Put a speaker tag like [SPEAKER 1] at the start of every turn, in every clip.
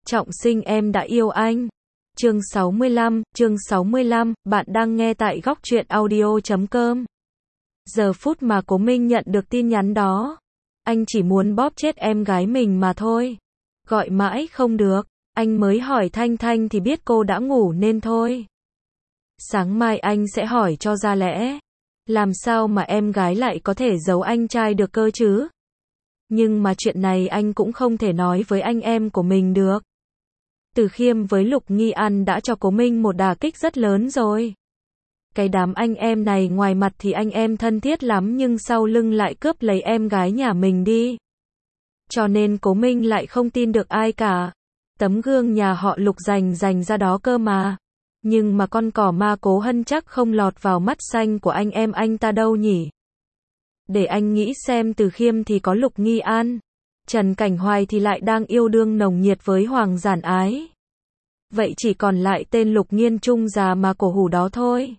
[SPEAKER 1] Trọng sinh em đã yêu anh. Chương 65, bạn đang nghe tại góc truyện audio.com. Giờ phút mà Cố Minh nhận được tin nhắn đó, anh chỉ muốn bóp chết em gái mình mà thôi. Gọi mãi không được, anh mới hỏi Thanh Thanh thì biết cô đã ngủ nên thôi. Sáng mai anh sẽ hỏi cho ra lẽ. Làm sao mà em gái lại có thể giấu anh trai được cơ chứ? Nhưng mà chuyện này anh cũng không thể nói với anh em của mình được. Từ Khiêm với Lục Nghi An đã cho Cố Minh một đả kích rất lớn rồi. Cái đám anh em này ngoài mặt thì anh em thân thiết lắm nhưng sau lưng lại cướp lấy em gái nhà mình đi. Cho nên Cố Minh lại không tin được ai cả. Tấm gương nhà họ Lục dành ra đó cơ mà. Nhưng mà con cỏ ma Cố Hân chắc không lọt vào mắt xanh của anh em anh ta đâu nhỉ. Để anh nghĩ xem, Từ Khiêm thì có Lục Nghi An, Trần Cảnh Hoài thì lại đang yêu đương nồng nhiệt với Hoàng Giản Ái. Vậy chỉ còn lại tên Lục Nghiên Trung già mà cổ hủ đó thôi.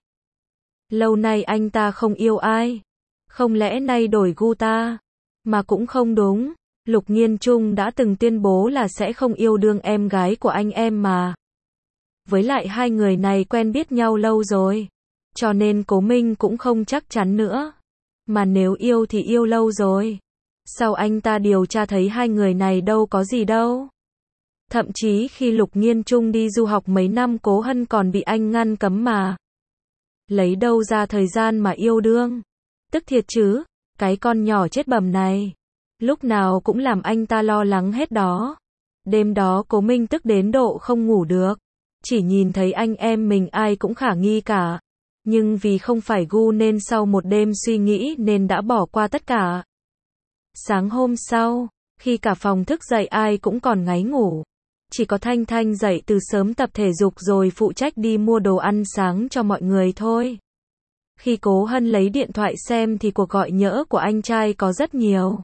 [SPEAKER 1] Lâu nay anh ta không yêu ai. Không lẽ nay đổi gu ta? Mà cũng không đúng. Lục Nghiên Trung đã từng tuyên bố là sẽ không yêu đương em gái của anh em mà. Với lại hai người này quen biết nhau lâu rồi. Cho nên Cố Minh cũng không chắc chắn nữa. Mà nếu yêu thì yêu lâu rồi. Sau anh ta điều tra thấy hai người này đâu có gì đâu. Thậm chí khi Lục Nghiên Trung đi du học mấy năm Cố Hân còn bị anh ngăn cấm mà. Lấy đâu ra thời gian mà yêu đương. Tức thiệt chứ, cái con nhỏ chết bầm này. Lúc nào cũng làm anh ta lo lắng hết đó. Đêm đó Cố Minh tức đến độ không ngủ được. Chỉ nhìn thấy anh em mình ai cũng khả nghi cả. Nhưng vì không phải gu nên sau một đêm suy nghĩ nên đã bỏ qua tất cả. Sáng hôm sau, khi cả phòng thức dậy ai cũng còn ngáy ngủ. Chỉ có Thanh Thanh dậy từ sớm tập thể dục rồi phụ trách đi mua đồ ăn sáng cho mọi người thôi. Khi Cố Hân lấy điện thoại xem thì cuộc gọi nhỡ của anh trai có rất nhiều.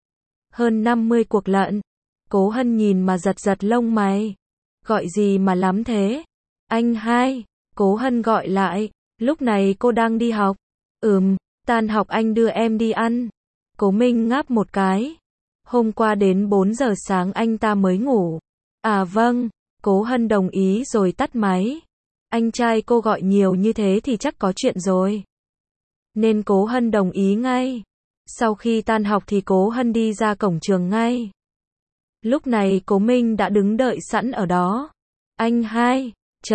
[SPEAKER 1] Hơn 50 cuộc lận. Cố Hân nhìn mà giật lông mày. Gọi gì mà lắm thế? Anh hai. Cố Hân gọi lại. Lúc này cô đang đi học. Tan học anh đưa em đi ăn. Cố Minh ngáp một cái. Hôm qua đến 4 giờ sáng anh ta mới ngủ. À vâng. Cố Hân đồng ý rồi tắt máy. Anh trai cô gọi nhiều như thế thì chắc có chuyện rồi. Nên Cố Hân đồng ý ngay. Sau khi tan học thì Cố Hân đi ra cổng trường ngay. Lúc này Cố Minh đã đứng đợi sẵn ở đó. Anh hai.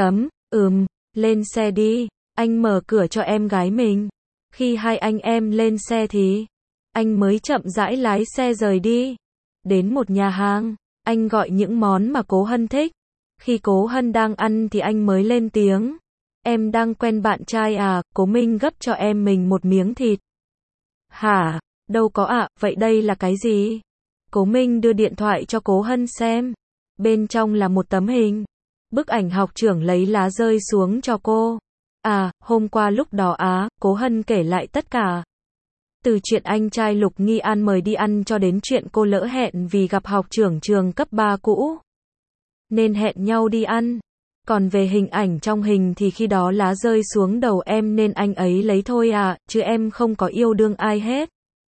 [SPEAKER 1] Lên xe đi. Anh mở cửa cho em gái mình. Khi hai anh em lên xe thì anh mới chậm rãi lái xe rời đi. Đến một nhà hàng, anh gọi những món mà Cố Hân thích. Khi Cố Hân đang ăn thì anh mới lên tiếng. Em đang quen bạn trai à? Cố Minh gấp cho em mình một miếng thịt. Hả? Đâu có ạ, vậy đây là cái gì? Cố Minh đưa điện thoại cho Cố Hân xem. Bên trong là một tấm hình. Bức ảnh học trưởng lấy lá rơi xuống cho cô. À, hôm qua lúc đó Cố Hân kể lại tất cả. Từ chuyện anh trai Lục Nghi An mời đi ăn cho đến chuyện cô lỡ hẹn vì gặp học trưởng trường cấp 3 cũ. Nên hẹn nhau đi ăn. Còn về hình ảnh trong hình thì khi đó lá rơi xuống đầu em nên anh ấy lấy thôi chứ em không có yêu đương ai hết.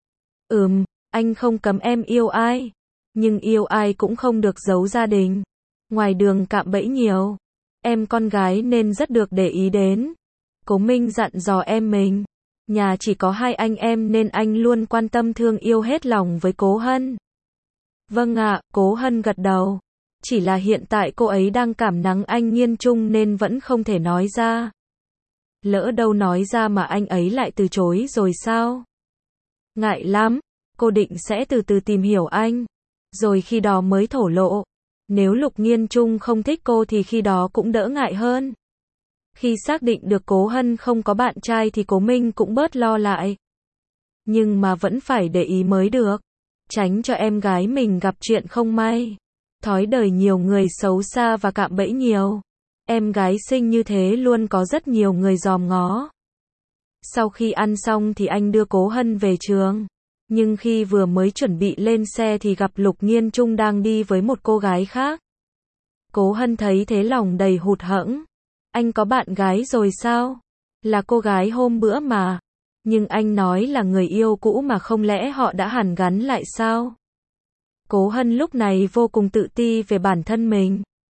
[SPEAKER 1] Anh không cấm em yêu ai. Nhưng yêu ai cũng không được giấu gia đình. Ngoài đường cạm bẫy nhiều. Em con gái nên rất được để ý đến. Cố Minh dặn dò em mình. Nhà chỉ có hai anh em nên anh luôn quan tâm thương yêu hết lòng với Cố Hân. Vâng ạ, Cố Hân gật đầu. Chỉ là hiện tại cô ấy đang cảm nắng anh Nghiên Trung nên vẫn không thể nói ra. Lỡ đâu nói ra mà anh ấy lại từ chối rồi sao? Ngại lắm, cô định sẽ từ từ tìm hiểu anh. Rồi khi đó mới thổ lộ. Nếu Lục Nghiên Trung không thích cô thì khi đó cũng đỡ ngại hơn. Khi xác định được Cố Hân không có bạn trai thì Cố Minh cũng bớt lo lại. Nhưng mà vẫn phải để ý mới được. Tránh cho em gái mình gặp chuyện không may. Thói đời nhiều người xấu xa và cạm bẫy nhiều. Em gái xinh như thế luôn có rất nhiều người dòm ngó. Sau khi ăn xong thì anh đưa Cố Hân về trường. Nhưng khi vừa mới chuẩn bị lên xe thì gặp Lục Nghiên Trung đang đi với một cô gái khác. Cố Hân thấy thế lòng đầy hụt hẫng. Anh có bạn gái rồi sao? Là cô gái hôm bữa mà. Nhưng anh nói là người yêu cũ mà không lẽ họ đã hàn gắn lại sao? Cố Hân lúc này vô cùng tự ti về bản thân mình.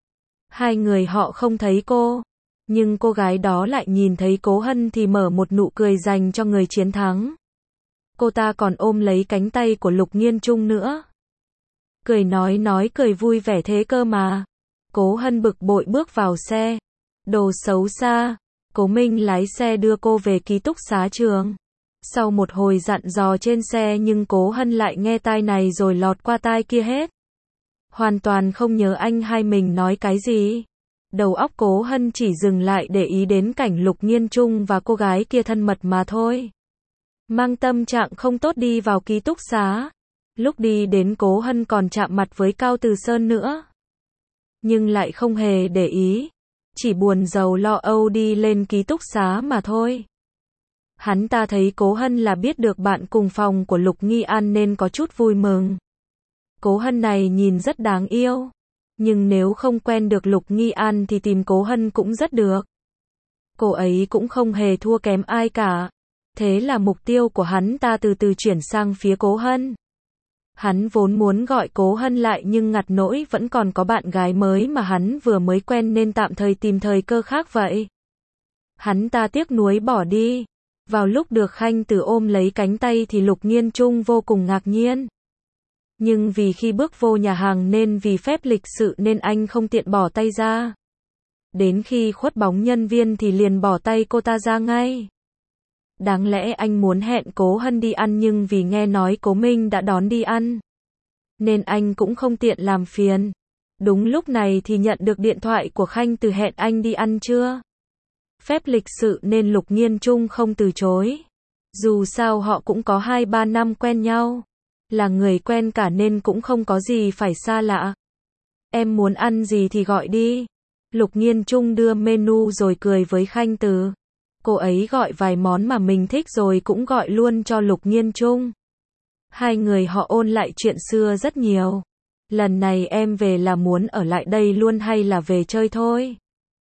[SPEAKER 1] Hai người họ không thấy cô, nhưng cô gái đó lại nhìn thấy Cố Hân thì mở một nụ cười dành cho người chiến thắng. Cô ta còn ôm lấy cánh tay của Lục Nghiên Trung nữa. Cười nói cười vui vẻ thế cơ mà. Cố Hân bực bội bước vào xe. Đồ xấu xa. Cố Minh lái xe đưa cô về ký túc xá trường. Sau một hồi dặn dò trên xe nhưng Cố Hân lại nghe tai này rồi lọt qua tai kia hết. Hoàn toàn không nhớ anh hai mình nói cái gì. Đầu óc Cố Hân chỉ dừng lại để ý đến cảnh Lục Nghiên Trung và cô gái kia thân mật mà thôi. Mang tâm trạng không tốt đi vào ký túc xá. Lúc đi đến Cố Hân còn chạm mặt với Cao Từ Sơn nữa. Nhưng lại không hề để ý. Chỉ buồn rầu lo âu đi lên ký túc xá mà thôi. Hắn ta thấy Cố Hân là biết được bạn cùng phòng của Lục Nghi An nên có chút vui mừng. Cố Hân này nhìn rất đáng yêu. Nhưng nếu không quen được Lục Nghi An thì tìm Cố Hân cũng rất được. Cô ấy cũng không hề thua kém ai cả. Thế là mục tiêu của hắn ta từ từ chuyển sang phía Cố Hân. Hắn vốn muốn gọi Cố Hân lại nhưng ngặt nỗi vẫn còn có bạn gái mới mà hắn vừa mới quen nên tạm thời tìm thời cơ khác vậy. Hắn ta tiếc nuối bỏ đi. Vào lúc được Khanh Từ ôm lấy cánh tay thì Lục Nghiên Trung vô cùng ngạc nhiên. Nhưng vì khi bước vô nhà hàng nên vì phép lịch sự nên anh không tiện bỏ tay ra. Đến khi khuất bóng nhân viên thì liền bỏ tay cô ta ra ngay. Đáng lẽ anh muốn hẹn Cố Hân đi ăn nhưng vì nghe nói Cố Minh đã đón đi ăn, nên anh cũng không tiện làm phiền. Đúng lúc này thì nhận được điện thoại của Khanh Từ hẹn anh đi ăn trưa. Phép lịch sự nên Lục Nghiên Trung không từ chối. Dù sao họ cũng có 2-3 năm quen nhau. Là người quen cả nên cũng không có gì phải xa lạ. Em muốn ăn gì thì gọi đi. Lục Nghiên Trung đưa menu rồi cười với Khanh Từ. Cô ấy gọi vài món mà mình thích rồi cũng gọi luôn cho Lục Nghiên Trung. Hai người họ ôn lại chuyện xưa rất nhiều. Lần này em về là muốn ở lại đây luôn hay là về chơi thôi?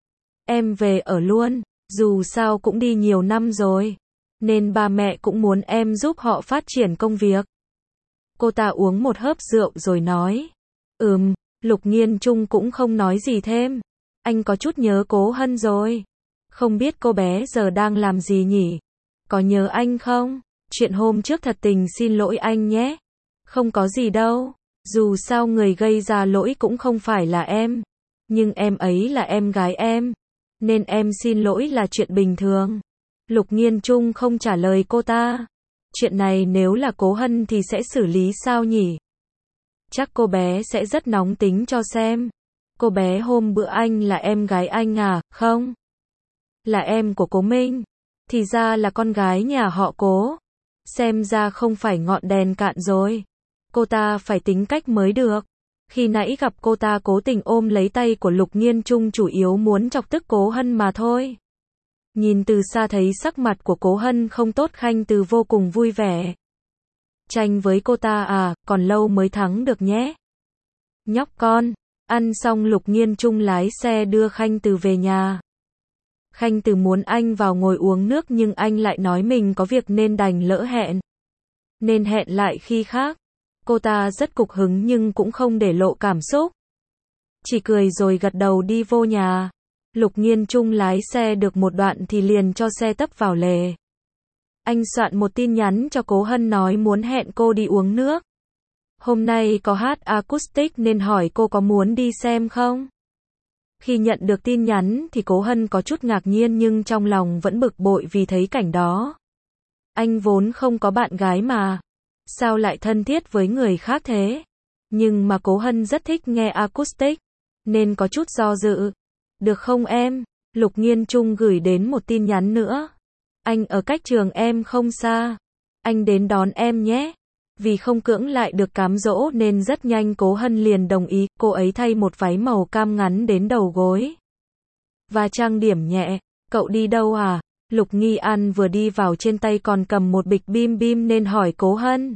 [SPEAKER 1] Em về ở luôn, dù sao cũng đi nhiều năm rồi. Nên ba mẹ cũng muốn em giúp họ phát triển công việc. Cô ta uống một hớp rượu rồi nói. Lục Nghiên Trung cũng không nói gì thêm. Anh có chút nhớ Cố Hân rồi. Không biết cô bé giờ đang làm gì nhỉ? Có nhớ anh không? Chuyện hôm trước thật tình xin lỗi anh nhé. Không có gì đâu. Dù sao người gây ra lỗi cũng không phải là em. Nhưng em ấy là em gái em. Nên em xin lỗi là chuyện bình thường. Lục Nghiên Trung không trả lời cô ta. Chuyện này nếu là Cố Hân thì sẽ xử lý sao nhỉ? Chắc cô bé sẽ rất nóng tính cho xem. Cô bé hôm bữa anh là em gái anh à, không? Là em của Cố Minh. Thì ra là con gái nhà họ Cố. Xem ra không phải ngọn đèn cạn rồi. Cô ta phải tính cách mới được. Khi nãy gặp cô ta cố tình ôm lấy tay của Lục Nghiên Trung chủ yếu muốn chọc tức Cố Hân mà thôi. Nhìn từ xa thấy sắc mặt của Cố Hân không tốt, Khanh Từ vô cùng vui vẻ. Tranh với cô ta à, còn lâu mới thắng được nhé. Nhóc con. Ăn xong Lục Nghiên Trung lái xe đưa Khanh Từ về nhà. Khanh Từ muốn anh vào ngồi uống nước nhưng anh lại nói mình có việc nên đành lỡ hẹn. Nên hẹn lại khi khác. Cô ta rất cục hứng nhưng cũng không để lộ cảm xúc. Chỉ cười rồi gật đầu đi vô nhà. Lục Nghiên Trung lái xe được một đoạn thì liền cho xe tấp vào lề. Anh soạn một tin nhắn cho Cố Hân nói muốn hẹn cô đi uống nước. Hôm nay có hát acoustic nên hỏi cô có muốn đi xem không? Khi nhận được tin nhắn thì Cố Hân có chút ngạc nhiên nhưng trong lòng vẫn bực bội vì thấy cảnh đó. Anh vốn không có bạn gái mà. Sao lại thân thiết với người khác thế? Nhưng mà Cố Hân rất thích nghe acoustic, nên có chút do dự. Được không em? Lục Nghiên Trung gửi đến một tin nhắn nữa. Anh ở cách trường em không xa. Anh đến đón em nhé. Vì không cưỡng lại được cám dỗ nên rất nhanh Cố Hân liền đồng ý. Cô ấy thay một váy màu cam ngắn đến đầu gối. Và trang điểm nhẹ. Cậu đi đâu à? Lục Nghi An vừa đi vào trên tay còn cầm một bịch bim bim nên hỏi Cố Hân.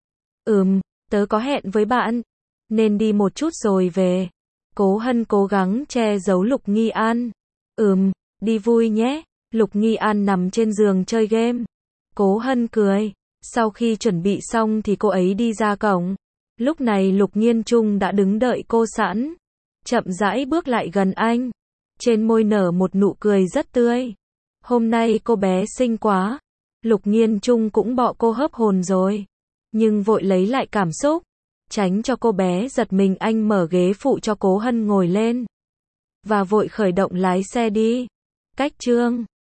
[SPEAKER 1] Tớ có hẹn với bạn. Nên đi một chút rồi về. Cố Hân cố gắng che giấu Lục Nghi An. Đi vui nhé. Lục Nghi An nằm trên giường chơi game. Cố Hân cười. Sau khi chuẩn bị xong thì cô ấy đi ra cổng. Lúc này Lục Nghiên Trung đã đứng đợi cô sẵn. chậm rãi bước lại gần anh. Trên môi nở một nụ cười rất tươi. Hôm nay cô bé xinh quá. Lục Nghiên Trung cũng bỏ cô hớp hồn rồi. Nhưng vội lấy lại cảm xúc. Tránh cho cô bé giật mình, anh mở ghế phụ cho Cố Hân ngồi lên. Và vội khởi động lái xe đi. Cách chương